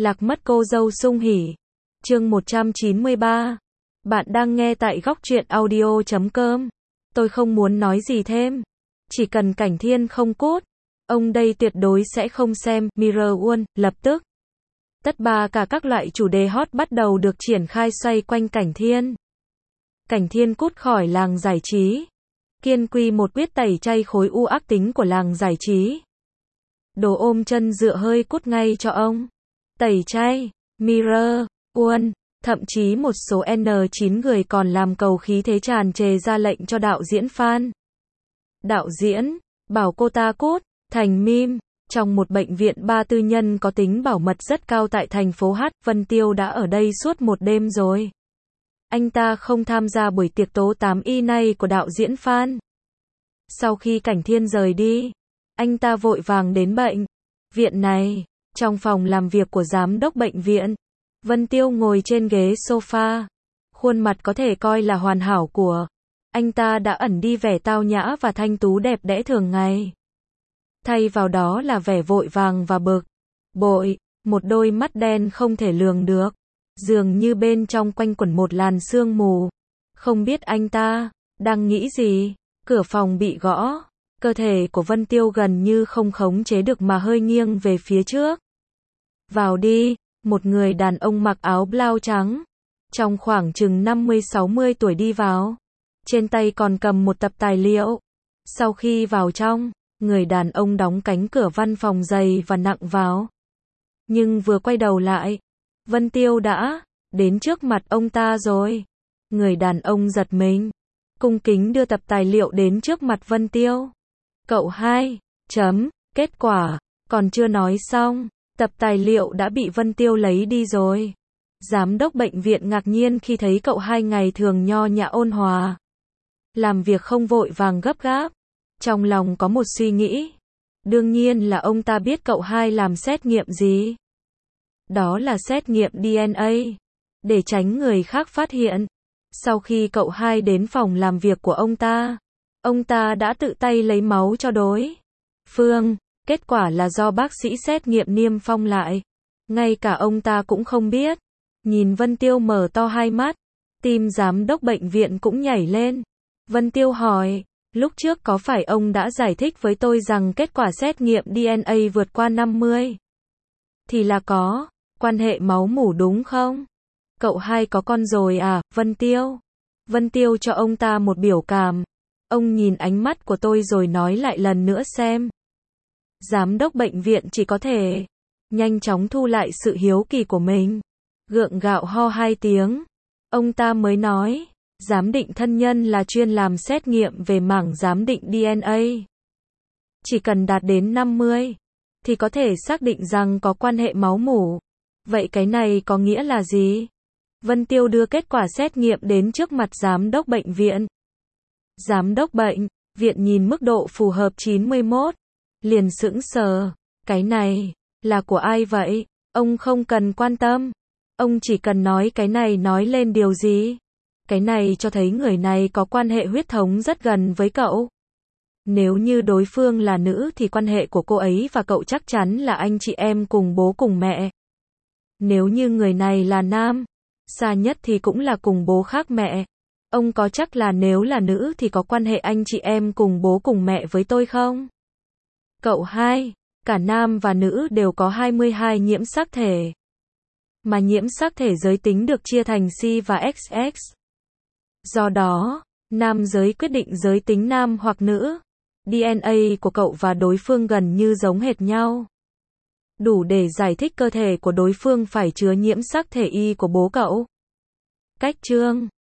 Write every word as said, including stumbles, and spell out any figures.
Lạc mất cô dâu sung hỉ. Chương một trăm chín mươi ba. Bạn đang nghe tại góc truyện audio chấm com. Tôi không muốn nói gì thêm. Chỉ cần Cảnh Thiên không cút, ông đây tuyệt đối sẽ không xem. Mirror World, lập tức. Tất ba cả các loại chủ đề hot bắt đầu được triển khai xoay quanh Cảnh Thiên. Cảnh Thiên cút khỏi làng giải trí. Kiên Quy một quyết tẩy chay khối u ác tính của làng giải trí. Đồ ôm chân dựa hơi cút ngay cho ông. Tẩy chay, Mirror World, thậm chí một số N chín người còn làm cầu khí thế tràn trề ra lệnh cho đạo diễn Phan. Đạo diễn, bảo cô ta cút, thành meme. Trong một bệnh viện ba tư nhân có tính bảo mật rất cao tại thành phố H, Vân Tiêu đã ở đây suốt một đêm rồi. Anh ta không tham gia buổi tiệc tố tám y này của đạo diễn Phan. Sau khi Cảnh Thiên rời đi, anh ta vội vàng đến bệnh viện này. Trong phòng làm việc của giám đốc bệnh viện, Vân Tiêu ngồi trên ghế sofa. Khuôn mặt có thể coi là hoàn hảo của anh ta đã ẩn đi vẻ tao nhã và thanh tú đẹp đẽ thường ngày. Thay vào đó là vẻ vội vàng và bực bội, một đôi mắt đen không thể lường được, dường như bên trong quanh quẩn một làn sương mù. Không biết anh ta đang nghĩ gì. Cửa phòng bị gõ, cơ thể của Vân Tiêu gần như không khống chế được mà hơi nghiêng về phía trước. Vào đi, một người đàn ông mặc áo blau trắng, trong khoảng chừng năm mươi sáu mươi tuổi đi vào. Trên tay còn cầm một tập tài liệu. Sau khi vào trong, người đàn ông đóng cánh cửa văn phòng dày và nặng vào. Nhưng vừa quay đầu lại, Vân Tiêu đã đến trước mặt ông ta rồi. Người đàn ông giật mình, cung kính đưa tập tài liệu đến trước mặt Vân Tiêu. Cậu hai, chấm, kết quả, còn chưa nói xong, tập tài liệu đã bị Vân Tiêu lấy đi rồi. Giám đốc bệnh viện ngạc nhiên khi thấy cậu hai ngày thường nho nhã ôn hòa, làm việc không vội vàng gấp gáp. Trong lòng có một suy nghĩ. Đương nhiên là ông ta biết cậu hai làm xét nghiệm gì. Đó là xét nghiệm D N A, để tránh người khác phát hiện. Sau khi cậu hai đến phòng làm việc của ông ta, ông ta đã tự tay lấy máu cho đối phương. Kết quả là do bác sĩ xét nghiệm niêm phong lại. Ngay cả ông ta cũng không biết. Nhìn Vân Tiêu mở to hai mắt, tim giám đốc bệnh viện cũng nhảy lên. Vân Tiêu hỏi, lúc trước có phải ông đã giải thích với tôi rằng kết quả xét nghiệm D N A vượt qua năm mươi? Thì là có, quan hệ máu mủ đúng không? Cậu hai có con rồi à, Vân Tiêu? Vân Tiêu cho ông ta một biểu cảm. Ông nhìn ánh mắt của tôi rồi nói lại lần nữa xem. Giám đốc bệnh viện chỉ có thể nhanh chóng thu lại sự hiếu kỳ của mình. Gượng gạo ho hai tiếng. Ông ta mới nói, giám định thân nhân là chuyên làm xét nghiệm về mảng giám định D N A. Chỉ cần đạt đến năm mươi, thì có thể xác định rằng có quan hệ máu mủ. Vậy cái này có nghĩa là gì? Vân Tiêu đưa kết quả xét nghiệm đến trước mặt giám đốc bệnh viện. Giám đốc bệnh viện nhìn mức độ phù hợp chín mươi mốt, liền sững sờ. Cái này là của ai vậy? Ông không cần quan tâm. Ông chỉ cần nói cái này nói lên điều gì. Cái này cho thấy người này có quan hệ huyết thống rất gần với cậu. Nếu như đối phương là nữ thì quan hệ của cô ấy và cậu chắc chắn là anh chị em cùng bố cùng mẹ. Nếu như người này là nam, xa nhất thì cũng là cùng bố khác mẹ. Ông có chắc là nếu là nữ thì có quan hệ anh chị em cùng bố cùng mẹ với tôi không? Cậu hai, cả nam và nữ đều có hai mươi hai nhiễm sắc thể. Mà nhiễm sắc thể giới tính được chia thành C và X X. Do đó, nam giới quyết định giới tính nam hoặc nữ. D N A của cậu và đối phương gần như giống hệt nhau. Đủ để giải thích cơ thể của đối phương phải chứa nhiễm sắc thể Y của bố cậu. Cách chương